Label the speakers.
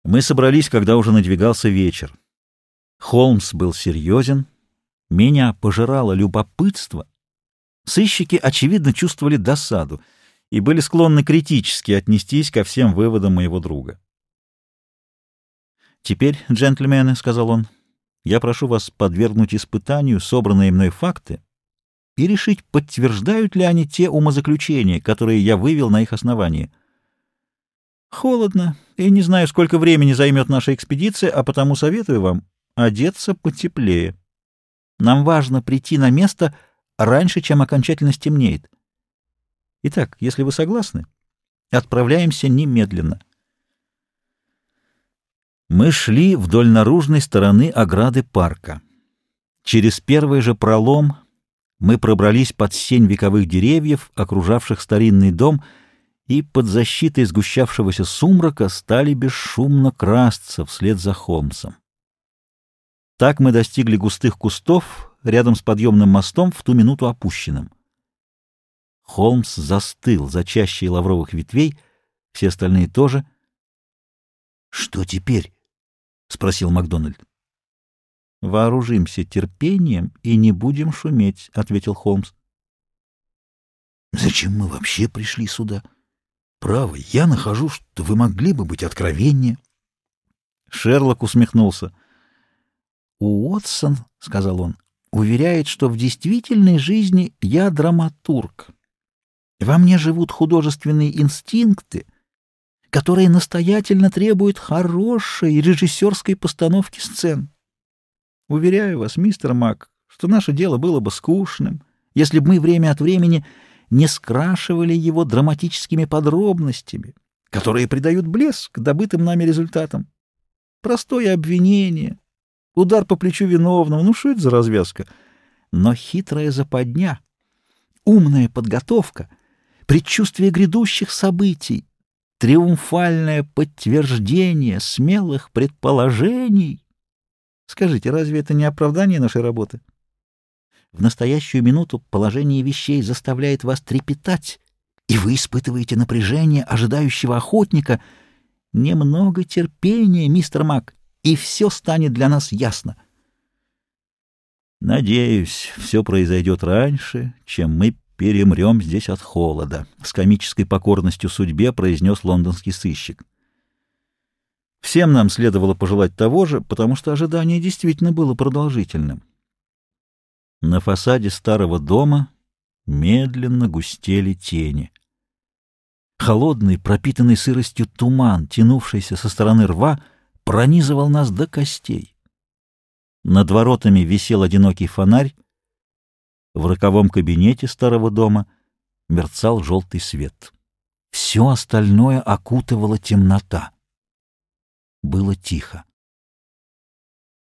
Speaker 1: Мы собрались, когда уже надвигался вечер. Холмс был серьезен, меня пожирало любопытство. Сыщики, очевидно, чувствовали досаду и были склонны критически отнестись ко всем выводам моего друга. «Теперь, джентльмены, — сказал он, — я прошу вас подвергнуть испытанию собранные мной факты и решить, подтверждают ли они те умозаключения, которые я вывел на их основании. Холодно, и не знаю, сколько времени займет наша экспедиция, а потому советую вам одеться потеплее. Нам важно прийти на место раньше, чем окончательно стемнеет. Итак, если вы согласны, отправляемся немедленно». Мы шли вдоль наружной стороны ограды парка. Через первый же пролом мы пробрались под сень вековых деревьев, окружавших старинный дом, и под защитой сгущавшегося сумрака стали бесшумно красться вслед за Холмсом. Так мы достигли густых кустов рядом с подъемным мостом, в ту минуту опущенным. Холмс застыл за чащей лавровых ветвей, все остальные тоже. «Что теперь?» — спросил Макдональд. «Вооружимся терпением и не будем шуметь», — ответил Холмс.
Speaker 2: «Зачем мы вообще пришли сюда? Право, я нахожу, что вы могли бы быть откровеннее».
Speaker 1: Шерлок усмехнулся. «Уотсон, — сказал он, — уверяет, что в действительной жизни я драматург. Во мне живут художественные инстинкты, которые настоятельно требуют хорошей режиссерской постановки сцен. Уверяю вас, мистер Мак, что наше дело было бы скучным, если бы мы время от времени не скрашивали его драматическими подробностями, которые придают блеск добытым нами результатам. Простое обвинение, удар по плечу виновного, ну что это за развязка? Но хитрая западня, умная подготовка, предчувствие грядущих событий, триумфальное подтверждение смелых предположений. Скажите, разве это не оправдание нашей работы? В настоящую минуту положение вещей заставляет вас трепетать, и вы испытываете напряжение ожидающего охотника. Немного терпения, мистер Мак, и все станет для нас ясно. Надеюсь, все произойдет раньше, чем мы перемрем здесь от холода, — с комической покорностью судьбе произнес лондонский сыщик. Всем нам следовало пожелать того же, потому что ожидание действительно было продолжительным. На фасаде старого дома медленно густели тени. Холодный, пропитанный сыростью туман, тянувшийся со стороны рва, пронизывал нас до костей. Над воротами висел одинокий фонарь. В роковом кабинете старого дома мерцал желтый свет. Все остальное окутывала темнота. Было тихо.